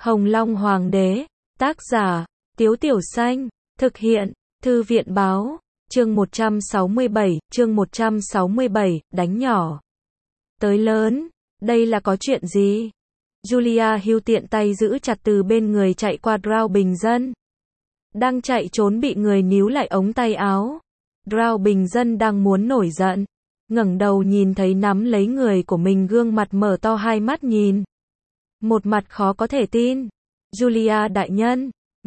Hồng Long Hoàng đế, tác giả, Tiếu Tiểu Xanh, thực hiện, Thư viện báo, chương 167, đánh nhỏ tới lớn, đây là có chuyện gì? Julia Hill tiện tay giữ chặt từ bên người chạy qua Drow bình dân. Đang chạy trốn bị người níu lại ống tay áo. Drow bình dân đang muốn nổi giận, ngẩng đầu nhìn thấy nắm lấy người của mình, gương mặt mở to hai mắt nhìn. Một mặt khó có thể tin. Julia đại nhân,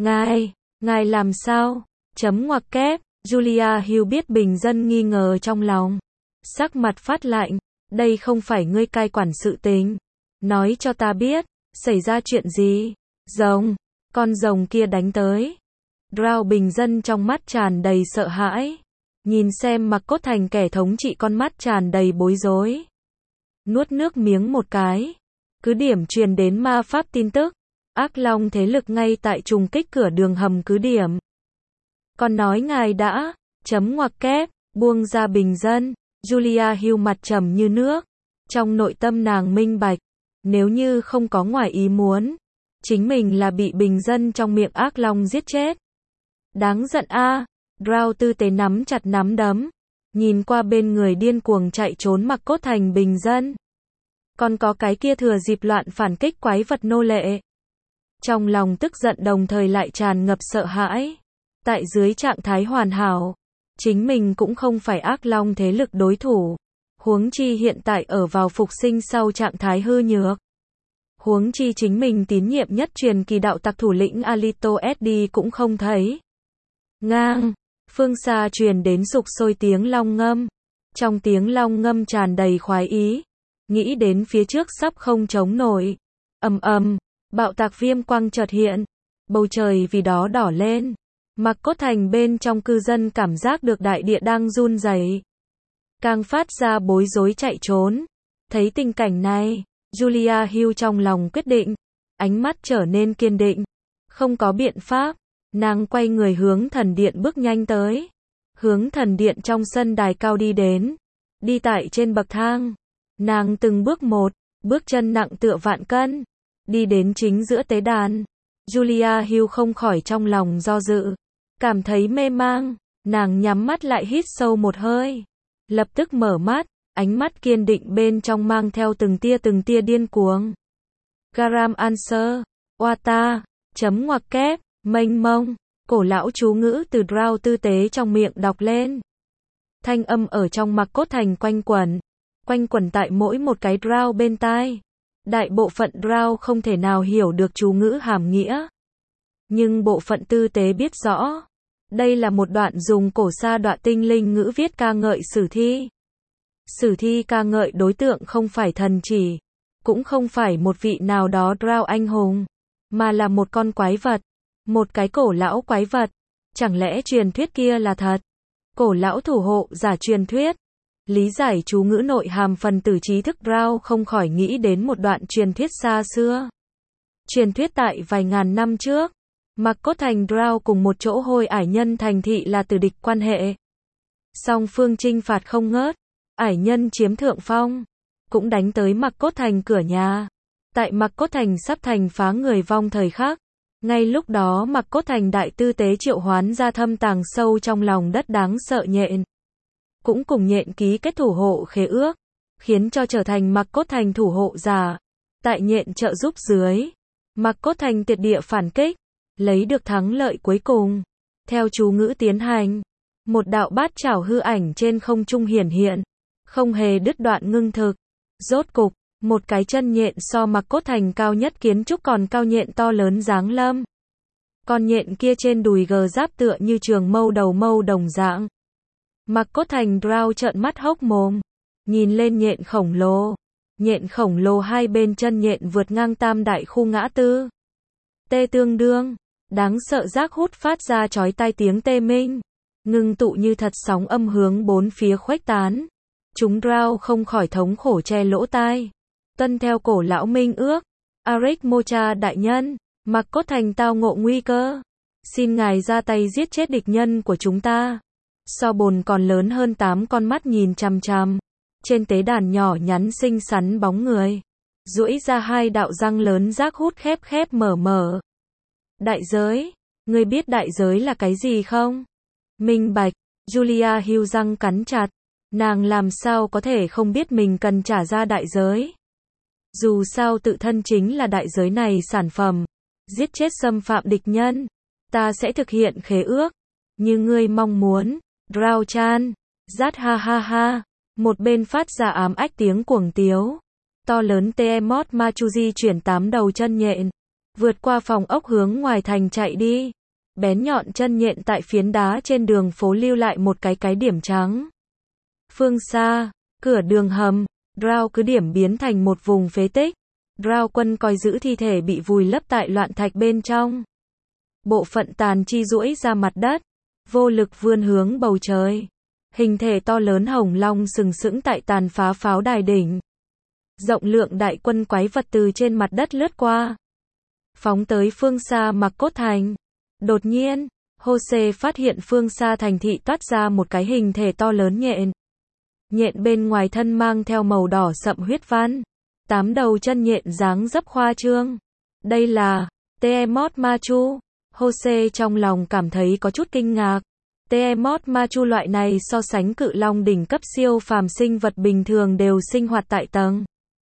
ngài làm sao? Chấm ngoặc kép, Julia Hill biết bình dân nghi ngờ trong lòng. Sắc mặt phát lạnh, đây không phải ngươi cai quản sự tình. Nói cho ta biết, xảy ra chuyện gì? Rồng, con rồng kia đánh tới. Drow bình dân trong mắt tràn đầy sợ hãi. Nhìn xem Mặc Cốt Thành kẻ thống trị, con mắt tràn đầy bối rối. Nuốt nước miếng một cái. Cứ điểm truyền đến ma pháp tin tức. Ác Long thế lực ngay tại trùng kích cửa đường hầm cứ điểm. Còn nói ngài đã, chấm ngoặc kép, buông ra bình dân. Julia Hill mặt trầm như nước. Trong nội tâm nàng minh bạch, nếu như không có ngoài ý muốn, chính mình là bị bình dân trong miệng Ác Long giết chết. Đáng giận a. Drow tư tế nắm chặt nắm đấm, nhìn qua bên người điên cuồng chạy trốn Mặc Cốt Thành bình dân. Còn có cái kia thừa dịp loạn phản kích quái vật nô lệ. Trong lòng tức giận đồng thời lại tràn ngập sợ hãi. Tại dưới trạng thái hoàn hảo, chính mình cũng không phải Ác Long thế lực đối thủ. Huống chi hiện tại ở vào phục sinh sau trạng thái hư nhược. Huống chi chính mình tín nhiệm nhất truyền kỳ đạo tặc thủ lĩnh Alito SD cũng không thấy. Ngang, phương xa truyền đến sục sôi tiếng long ngâm. Trong tiếng long ngâm tràn đầy khoái ý. Nghĩ đến phía trước sắp không chống nổi. Ầm ầm, bạo tạc viêm quang chợt hiện. Bầu trời vì đó đỏ lên. Mặc Cốt Thành bên trong cư dân cảm giác được đại địa đang run rẩy, càng phát ra bối rối chạy trốn. Thấy tình cảnh này, Julia Hill trong lòng quyết định, ánh mắt trở nên kiên định. Không có biện pháp, nàng quay người hướng thần điện bước nhanh tới. Hướng thần điện trong sân đài cao đi đến. Đi tại trên bậc thang, nàng từng bước một, bước chân nặng tựa vạn cân, đi đến chính giữa tế đàn. Julia Hill không khỏi trong lòng do dự, cảm thấy mê mang, nàng nhắm mắt lại hít sâu một hơi. Lập tức mở mắt, ánh mắt kiên định bên trong mang theo từng tia điên cuồng. Garam answer, Wata, chấm ngoặc kép, mênh mông, cổ lão chú ngữ từ Drow tư tế trong miệng đọc lên. Thanh âm ở trong Mặc Cốt Thành quanh quẩn tại mỗi một cái Drow bên tai. Đại bộ phận Drow không thể nào hiểu được chú ngữ hàm nghĩa. Nhưng bộ phận tư tế biết rõ. Đây là một đoạn dùng cổ sa đọa tinh linh ngữ viết ca ngợi sử thi. Sử thi ca ngợi đối tượng không phải thần chỉ, cũng không phải một vị nào đó Drow anh hùng, mà là một con quái vật, một cái cổ lão quái vật. Chẳng lẽ truyền thuyết kia là thật? Cổ lão thủ hộ giả truyền thuyết. Lý giải chú ngữ nội hàm phần tử trí thức Drow không khỏi nghĩ đến một đoạn truyền thuyết xa xưa. Truyền thuyết tại vài ngàn năm trước, Mặc Cốt Thành Drow cùng một chỗ Hôi Ải Nhân thành thị là tử địch quan hệ. Song phương chinh phạt không ngớt, Ải Nhân chiếm thượng phong, cũng đánh tới Mặc Cốt Thành cửa nhà. Tại Mặc Cốt Thành sắp thành phá người vong thời khắc, ngay lúc đó Mặc Cốt Thành đại tư tế triệu hoán ra thâm tàng sâu trong lòng đất đáng sợ nhện, cũng cùng nhện ký kết thủ hộ khế ước, khiến cho trở thành Mặc Cốt Thành thủ hộ giả. Tại nhện trợ giúp dưới, Mặc Cốt Thành tuyệt địa phản kích, lấy được thắng lợi cuối cùng. Theo chú ngữ tiến hành, một đạo bát chảo hư ảnh trên không trung hiển hiện, không hề đứt đoạn ngưng thực. Rốt cục, một cái chân nhện so Mặc Cốt Thành cao nhất kiến trúc còn cao nhện to lớn giáng lâm. Con nhện kia trên đùi gờ giáp tựa như trường mâu đồng dạng. Mặc Cốt Thành Drow trợn mắt hốc mồm, nhìn lên nhện khổng lồ. Nhện khổng lồ hai bên chân nhện vượt ngang tam đại khu ngã tư. Tê tương đương, đáng sợ rác hút phát ra chói tai tiếng tê minh, ngưng tụ như thật sóng âm hướng bốn phía khuếch tán. Chúng Drow không khỏi thống khổ che lỗ tai. Tuân theo cổ lão minh ước, Aric Mocha đại nhân, Mặc Cốt Thành tao ngộ nguy cơ, xin ngài ra tay giết chết địch nhân của chúng ta. So bồn còn lớn hơn 8 con mắt nhìn chằm chằm. Trên tế đàn nhỏ nhắn xinh xắn bóng người. duỗi ra hai đạo răng lớn rác hút khép khép mở mở. Đại giới? Ngươi biết đại giới là cái gì không? Minh bạch, Julia Hill răng cắn chặt. Nàng làm sao có thể không biết mình cần trả ra đại giới. Dù sao tự thân chính là đại giới này sản phẩm. Giết chết xâm phạm địch nhân. Ta sẽ thực hiện khế ước. Như ngươi mong muốn. Drow Chan. Rát ha ha ha. Một bên phát ra ám ách tiếng cuồng tiếu. To lớn Tiamat Machuji chuyển 8 đầu chân nhện. Vượt qua phòng ốc hướng ngoài thành chạy đi. Bén nhọn chân nhện tại phiến đá trên đường phố lưu lại một cái điểm trắng. Phương xa, cửa đường hầm, Drow cứ điểm biến thành một vùng phế tích. Drow quân coi giữ thi thể bị vùi lấp tại loạn thạch bên trong. Bộ phận tàn chi duỗi ra mặt đất, vô lực vươn hướng bầu trời. Hình thể to lớn hồng long sừng sững tại tàn phá pháo đài đỉnh. Rộng lượng đại quân quái vật từ trên mặt đất lướt qua. Phóng tới phương xa Mặc Cốt Thành. Đột nhiên, Jose phát hiện phương xa thành thị toát ra một cái hình thể to lớn nhện. Nhện bên ngoài thân mang theo màu đỏ sậm huyết văn. 8 đầu chân nhện dáng dấp khoa trương. Đây là Tiamat Machu. Jose trong lòng cảm thấy có chút kinh ngạc. Tiamat Machu loại này so sánh cự long đỉnh cấp siêu phàm sinh vật bình thường đều sinh hoạt tại tầng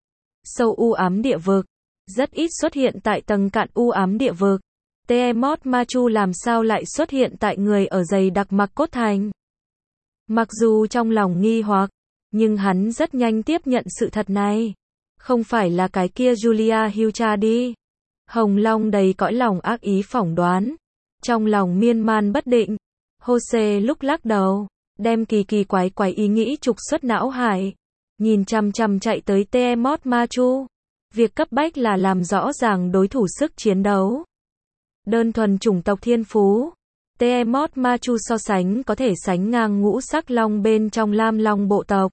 sâu u ám địa vực. Rất ít xuất hiện tại tầng cạn u ám địa vực. Tiamat Machu làm sao lại xuất hiện tại người ở dày đặc Mặc Cốt Thành? Mặc dù trong lòng nghi hoặc, nhưng hắn rất nhanh tiếp nhận sự thật này. Không phải là cái kia Julia Hill cha đi. Hồng Long đầy cõi lòng ác ý phỏng đoán. Trong lòng miên man bất định. Jose lúc lắc đầu, đem kỳ quái ý nghĩ trục xuất não hải. Nhìn chằm chằm chạy tới Tiamat Machu. Việc cấp bách là làm rõ ràng đối thủ sức chiến đấu. Đơn thuần chủng tộc thiên phú. Tiamat Machu so sánh có thể sánh ngang ngũ sắc long bên trong lam long bộ tộc.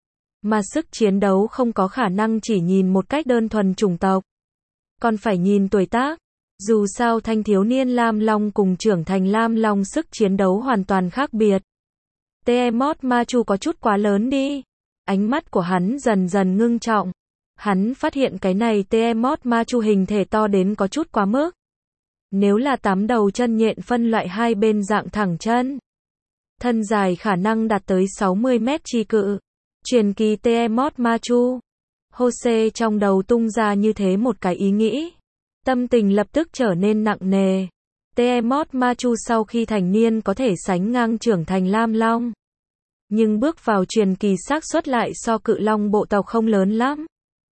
Mà sức chiến đấu không có khả năng chỉ nhìn một cách đơn thuần chủng tộc. Còn phải nhìn tuổi tác. Dù sao thanh thiếu niên lam long cùng trưởng thành lam long sức chiến đấu hoàn toàn khác biệt. Tiamat Machu có chút quá lớn đi. Ánh mắt của hắn dần dần ngưng trọng. Hắn phát hiện cái này Tiamat Machu hình thể to đến có chút quá mức. Nếu là 8 đầu chân nhện phân loại hai bên dạng thẳng chân. Thân dài khả năng đạt tới 60 mét chi cự. Truyền kỳ Tiamat Machu. Jose trong đầu tung ra như thế một cái ý nghĩ. Tâm tình lập tức trở nên nặng nề. Tiamat Machu sau khi thành niên có thể sánh ngang trưởng thành lam long. Nhưng bước vào truyền kỳ xác suất lại so cự long bộ tộc không lớn lắm.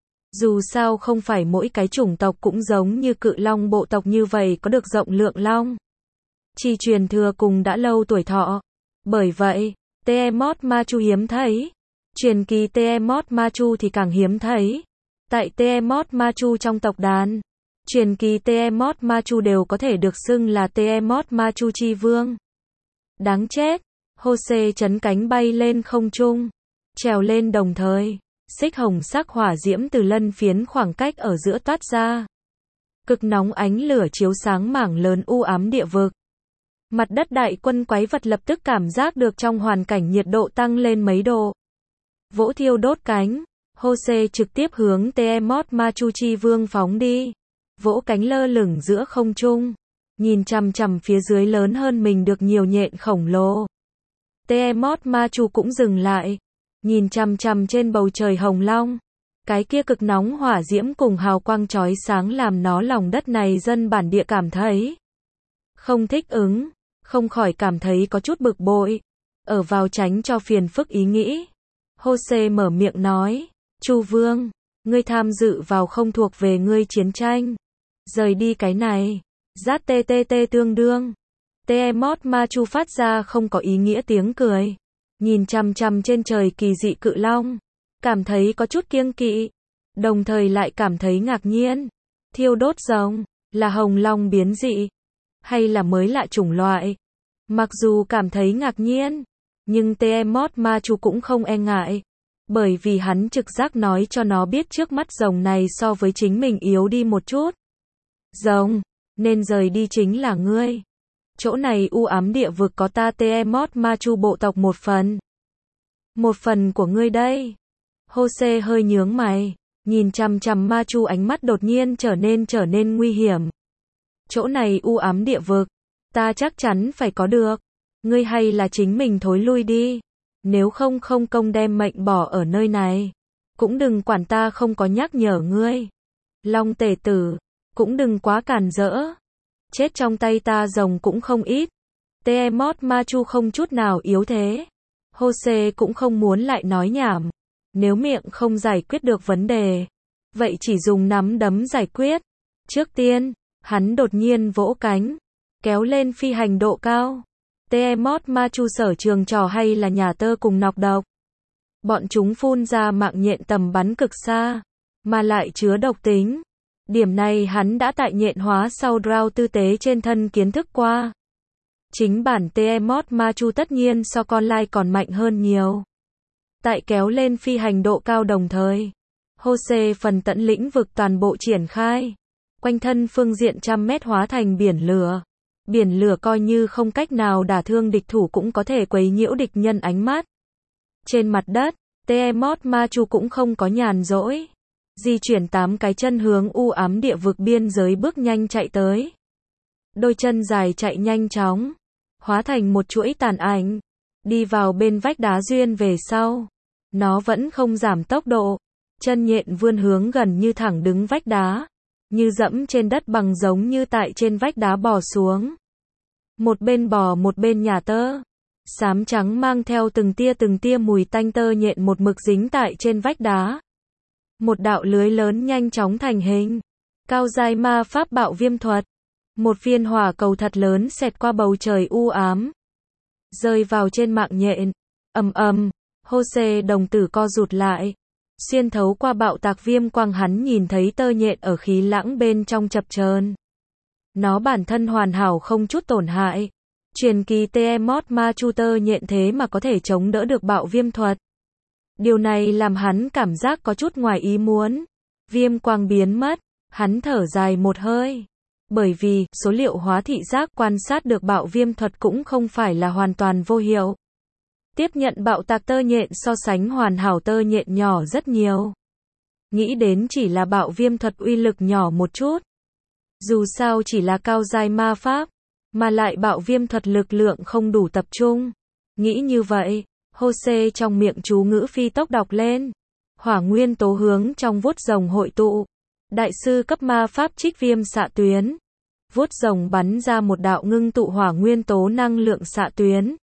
Dù sao không phải mỗi cái chủng tộc cũng giống như cự long bộ tộc như vậy có được rộng lượng long. Chỉ truyền thừa cùng đã lâu tuổi thọ. Bởi vậy, Tiamat Machu hiếm thấy. Truyền kỳ Tiamat Machu thì càng hiếm thấy. Tại Tiamat Machu trong tộc đàn, truyền kỳ Tiamat Machu đều có thể được xưng là Tiamat Machu chi vương. Đáng chết. Jose chấn cánh bay lên không trung. Trèo lên đồng thời. Xích hồng sắc hỏa diễm từ lân phiến khoảng cách ở giữa toát ra. Cực nóng ánh lửa chiếu sáng mảng lớn u ám địa vực. Mặt đất đại quân quái vật lập tức cảm giác được trong hoàn cảnh nhiệt độ tăng lên mấy độ. Vỗ thiêu đốt cánh. Jose trực tiếp hướng Tiamat Machu chi vương phóng đi. Vỗ cánh lơ lửng giữa không trung. Nhìn chằm chằm phía dưới lớn hơn mình được nhiều nhện khổng lồ. Tiamat Machu cũng dừng lại. Nhìn chằm chằm trên bầu trời hồng long. Cái kia cực nóng hỏa diễm cùng hào quang chói sáng làm nó lòng đất này dân bản địa cảm thấy không thích ứng, không khỏi cảm thấy có chút bực bội. Ở vào tránh cho phiền phức ý nghĩ. Jose mở miệng nói, Chu Vương, ngươi tham dự vào không thuộc về ngươi chiến tranh. Rời đi cái này. Rát tê tương đương. Tiamat Machu phát ra không có ý nghĩa tiếng cười. Nhìn chằm chằm trên trời kỳ dị cự long. Cảm thấy có chút kiêng kỵ. Đồng thời lại cảm thấy ngạc nhiên. Thiêu đốt rồng, là hồng long biến dị. Hay là mới lạ chủng loại. Mặc dù cảm thấy ngạc nhiên. Nhưng Tiamat Machu cũng không e ngại. Bởi vì hắn trực giác nói cho nó biết trước mắt rồng này so với chính mình yếu đi một chút. Rồng, nên rời đi chính là ngươi. Chỗ này u ám địa vực có ta Tiamat Machu bộ tộc một phần. Một phần của ngươi đây. Jose hơi nhướng mày. Nhìn chằm chằm Ma Chu, ánh mắt đột nhiên trở nên nguy hiểm. Chỗ này u ám địa vực, ta chắc chắn phải có được. Ngươi hay là chính mình thối lui đi. Nếu không công đem mệnh bỏ ở nơi này. Cũng đừng quản ta không có nhắc nhở ngươi. Long tể tử, cũng đừng quá cản rỡ. Chết trong tay ta rồng cũng không ít. Tiamat Ma Chu không chút nào yếu thế. Jose cũng không muốn lại nói nhảm. Nếu miệng không giải quyết được vấn đề, vậy chỉ dùng nắm đấm giải quyết. Trước tiên, hắn đột nhiên vỗ cánh, kéo lên phi hành độ cao. Tiamat Ma Chu sở trường trò hay là nhà tơ cùng nọc độc. Bọn chúng phun ra mạng nhện tầm bắn cực xa, mà lại chứa độc tính. Điểm này hắn đã tại nhện hóa sau Drow tư tế trên thân kiến thức qua. Chính bản Tiamat Ma Chu tất nhiên so con lai còn mạnh hơn nhiều. Tại kéo lên phi hành độ cao đồng thời, Jose phần tận lĩnh vực toàn bộ triển khai. Quanh thân phương diện trăm mét hóa thành biển lửa. Biển lửa coi như không cách nào đả thương địch thủ cũng có thể quấy nhiễu địch nhân ánh mắt. Trên mặt đất, Tiamat Ma Chu cũng không có nhàn rỗi. Di chuyển 8 cái chân hướng u ám địa vực biên giới bước nhanh chạy tới. Đôi chân dài chạy nhanh chóng, hóa thành một chuỗi tàn ảnh, đi vào bên vách đá duyên về sau. Nó vẫn không giảm tốc độ, chân nhện vươn hướng gần như thẳng đứng vách đá, như dẫm trên đất bằng giống như tại trên vách đá bò xuống. Một bên bò một bên nhả tơ, xám trắng mang theo từng tia mùi tanh tơ nhện một mực dính tại trên vách đá. Một đạo lưới lớn nhanh chóng thành hình, cao giai ma pháp bạo viêm thuật. Một viên hỏa cầu thật lớn xẹt qua bầu trời u ám, rơi vào trên mạng nhện. Ầm ầm, Jose đồng tử co rụt lại. Xuyên thấu qua bạo tạc viêm quang hắn nhìn thấy tơ nhện ở khí lãng bên trong chập chờn. Nó bản thân hoàn hảo không chút tổn hại. Truyền kỳ Tiamat Ma Chu tơ nhện thế mà có thể chống đỡ được bạo viêm thuật. Điều này làm hắn cảm giác có chút ngoài ý muốn. Viêm quang biến mất, hắn thở dài một hơi. Bởi vì, số liệu hóa thị giác quan sát được bạo viêm thuật cũng không phải là hoàn toàn vô hiệu. Tiếp nhận bạo tạc tơ nhện so sánh hoàn hảo tơ nhện nhỏ rất nhiều. Nghĩ đến chỉ là bạo viêm thuật uy lực nhỏ một chút. Dù sao chỉ là cao giai ma pháp, mà lại bạo viêm thuật lực lượng không đủ tập trung. Nghĩ như vậy, Jose trong miệng chú ngữ phi tốc đọc lên. Hỏa nguyên tố hướng trong vuốt rồng hội tụ. Đại sư cấp ma pháp trích viêm xạ tuyến. Vuốt rồng bắn ra một đạo ngưng tụ hỏa nguyên tố năng lượng xạ tuyến.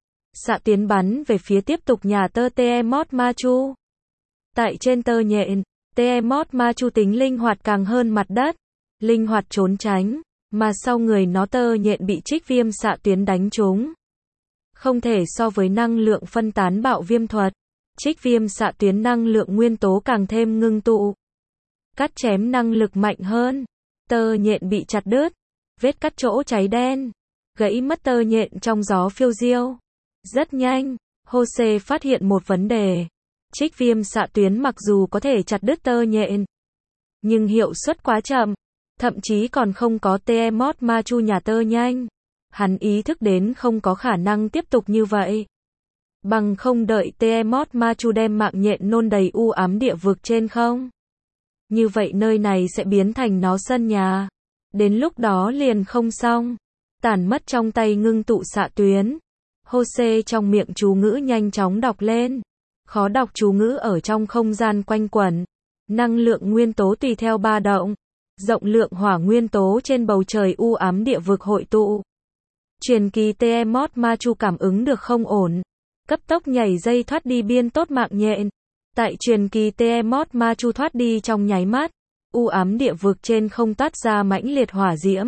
Xạ tuyến bắn về phía tiếp tục nhà tơ Tiamat Ma Chu. Tại trên tơ nhện, Tiamat Ma Chu tính linh hoạt càng hơn mặt đất. Linh hoạt trốn tránh, mà sau người nó tơ nhện bị trích viêm xạ tuyến đánh trúng. Không thể so với năng lượng phân tán bạo viêm thuật. Trích viêm xạ tuyến năng lượng nguyên tố càng thêm ngưng tụ. Cắt chém năng lực mạnh hơn. Tơ nhện bị chặt đứt. Vết cắt chỗ cháy đen. Gãy mất tơ nhện trong gió phiêu diêu. Rất nhanh, Jose phát hiện một vấn đề. Trích viêm xạ tuyến mặc dù có thể chặt đứt tơ nhện, nhưng hiệu suất quá chậm. Thậm chí còn không có Tiamat Ma Chu nhà tơ nhanh. Hắn ý thức đến không có khả năng tiếp tục như vậy. Bằng không đợi Tiamat Ma Chu đem mạng nhện nôn đầy u ám địa vực trên không. Như vậy nơi này sẽ biến thành nó sân nhà. Đến lúc đó liền không xong. Tản mất trong tay ngưng tụ xạ tuyến. Jose trong miệng chú ngữ nhanh chóng đọc lên. Khó đọc chú ngữ ở trong không gian quanh quẩn. Năng lượng nguyên tố tùy theo ba động. Rộng lượng hỏa nguyên tố trên bầu trời u ám địa vực hội tụ. Truyền kỳ Tiamat Ma Chu cảm ứng được không ổn. Cấp tốc nhảy dây thoát đi biên tốt mạng nhện. Tại truyền kỳ Tiamat Ma Chu thoát đi trong nháy mắt. U ám địa vực trên không toát ra mãnh liệt hỏa diễm.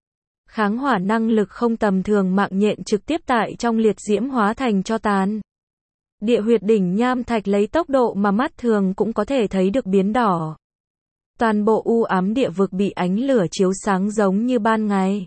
Kháng hỏa năng lực không tầm thường mạng nhện trực tiếp tại trong liệt diễm hóa thành tro tàn. Địa huyệt đỉnh nham thạch lấy tốc độ mà mắt thường cũng có thể thấy được biến đỏ. Toàn bộ u ám địa vực bị ánh lửa chiếu sáng giống như ban ngày.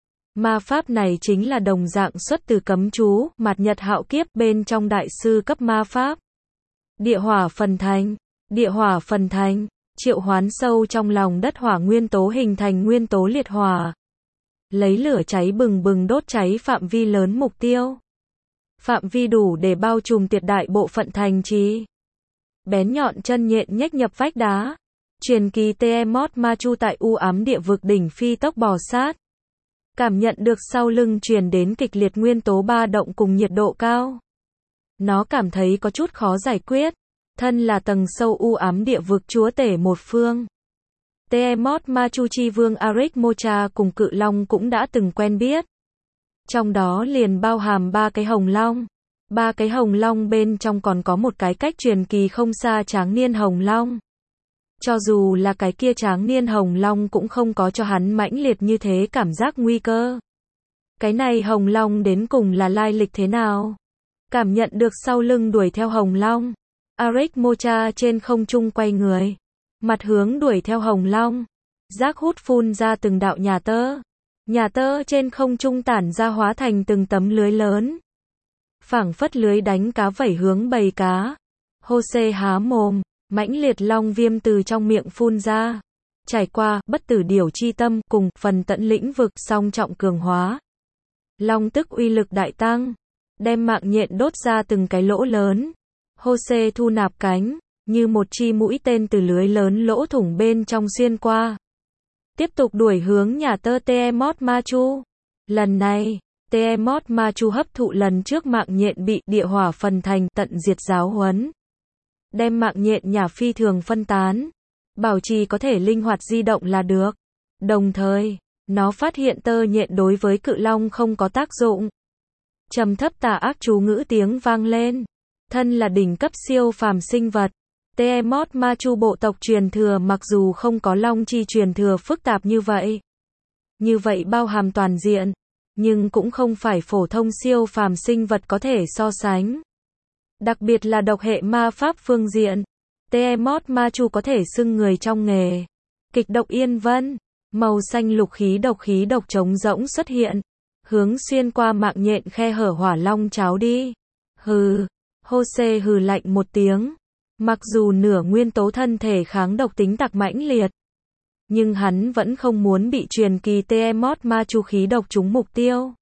Ma pháp này chính là đồng dạng xuất từ cấm chú, Mạt Nhật Hạo Kiếp bên trong đại sư cấp ma pháp. Địa hỏa phần thành. Địa hỏa phần thành, triệu hoán sâu trong lòng đất hỏa nguyên tố hình thành nguyên tố liệt hỏa. Lấy lửa cháy bừng bừng đốt cháy phạm vi lớn mục tiêu. Phạm vi đủ để bao trùm tuyệt đại bộ phận thành trì. bén nhọn chân nhện nhếch nhập vách đá. Truyền kỳ Tiamat Ma Chu tại u ám địa vực đỉnh phi tốc bò sát. Cảm nhận được sau lưng truyền đến kịch liệt nguyên tố ba động cùng nhiệt độ cao. Nó cảm thấy có chút khó giải quyết. Thân là tầng sâu u ám địa vực chúa tể một phương. Tiamat Ma Chu chi vương Arik Mocha cùng cự long cũng đã từng quen biết. Trong đó liền bao hàm 3 cái hồng long. 3 cái hồng long bên trong còn có một cái cách truyền kỳ không xa tráng niên hồng long. Cho dù là cái kia tráng niên hồng long cũng không có cho hắn mãnh liệt như thế cảm giác nguy cơ. Cái này hồng long đến cùng là lai lịch thế nào? Cảm nhận được sau lưng đuổi theo hồng long. Arik Mocha trên không trung quay người. Mặt hướng đuổi theo hồng long. Rác hút phun ra từng đạo nhà tơ. Nhà tơ trên không trung tản ra hóa thành từng tấm lưới lớn. Phảng phất lưới đánh cá vẩy hướng bầy cá. Hô-xê há mồm, mãnh liệt long viêm từ trong miệng phun ra. Trải qua bất tử điểu chi tâm cùng phần tận lĩnh vực song trọng cường hóa. Long tức uy lực đại tăng, đem mạng nhện đốt ra từng cái lỗ lớn. Hô-xê thu nạp cánh, như một chi mũi tên từ lưới lớn lỗ thủng bên trong xuyên qua. Tiếp tục đuổi hướng nhà tơ Tiamat Ma Chu. Lần này, Tiamat Ma Chu hấp thụ lần trước mạng nhện bị địa hỏa phần thành tận diệt giáo huấn. Đem mạng nhện nhà phi thường phân tán. Bảo trì có thể linh hoạt di động là được. Đồng thời, nó phát hiện tơ nhện đối với cự long không có tác dụng. Trầm thấp tà ác chú ngữ tiếng vang lên. Thân là đỉnh cấp siêu phàm sinh vật. Tiamat Ma Chu bộ tộc truyền thừa mặc dù không có long chi truyền thừa phức tạp như vậy. Như vậy bao hàm toàn diện. Nhưng cũng không phải phổ thông siêu phàm sinh vật có thể so sánh. Đặc biệt là độc hệ ma pháp phương diện. Tiamat Ma Chu có thể xưng người trong nghề. Kịch độc yên vân. Màu xanh lục khí độc trống rỗng xuất hiện. Hướng xuyên qua mạng nhện khe hở hỏa long cháo đi. Hừ. Hô-xê hừ lạnh một tiếng. Mặc dù nửa nguyên tố thân thể kháng độc tính tặc mãnh liệt. Nhưng hắn vẫn không muốn bị truyền kỳ Tiamat Ma Chu khí độc trúng mục tiêu.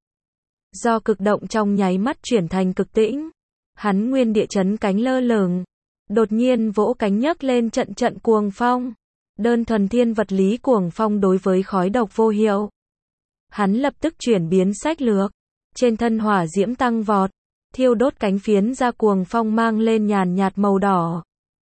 Do cực động trong nháy mắt chuyển thành cực tĩnh. Hắn nguyên địa chấn cánh lơ lửng. Đột nhiên vỗ cánh nhấc lên trận trận cuồng phong. Đơn thuần thiên vật lý cuồng phong đối với khói độc vô hiệu. Hắn lập tức chuyển biến sách lược. Trên thân hỏa diễm tăng vọt. Thiêu đốt cánh phiến ra cuồng phong mang lên nhàn nhạt màu đỏ.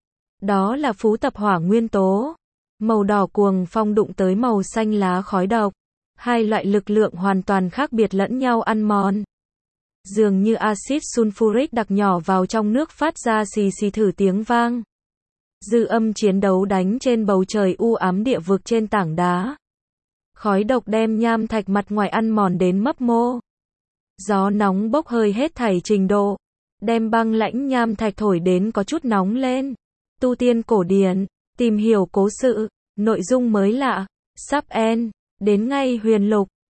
Đó là phú tập hỏa nguyên tố. Màu đỏ cuồng phong đụng tới màu xanh lá khói độc. Hai loại lực lượng hoàn toàn khác biệt lẫn nhau ăn mòn. Dường như axit sulfuric đặc nhỏ vào trong nước phát ra xì xì thử tiếng vang. Dư âm chiến đấu đánh trên bầu trời u ám địa vực trên tảng đá. Khói độc đem nham thạch mặt ngoài ăn mòn đến mấp mô. Gió nóng bốc hơi hết thảy trình độ. Đem băng lãnh nham thạch thổi đến có chút nóng lên. Tu tiên cổ điển, tìm hiểu cố sự, nội dung mới lạ, sub en, đến ngay huyền lục.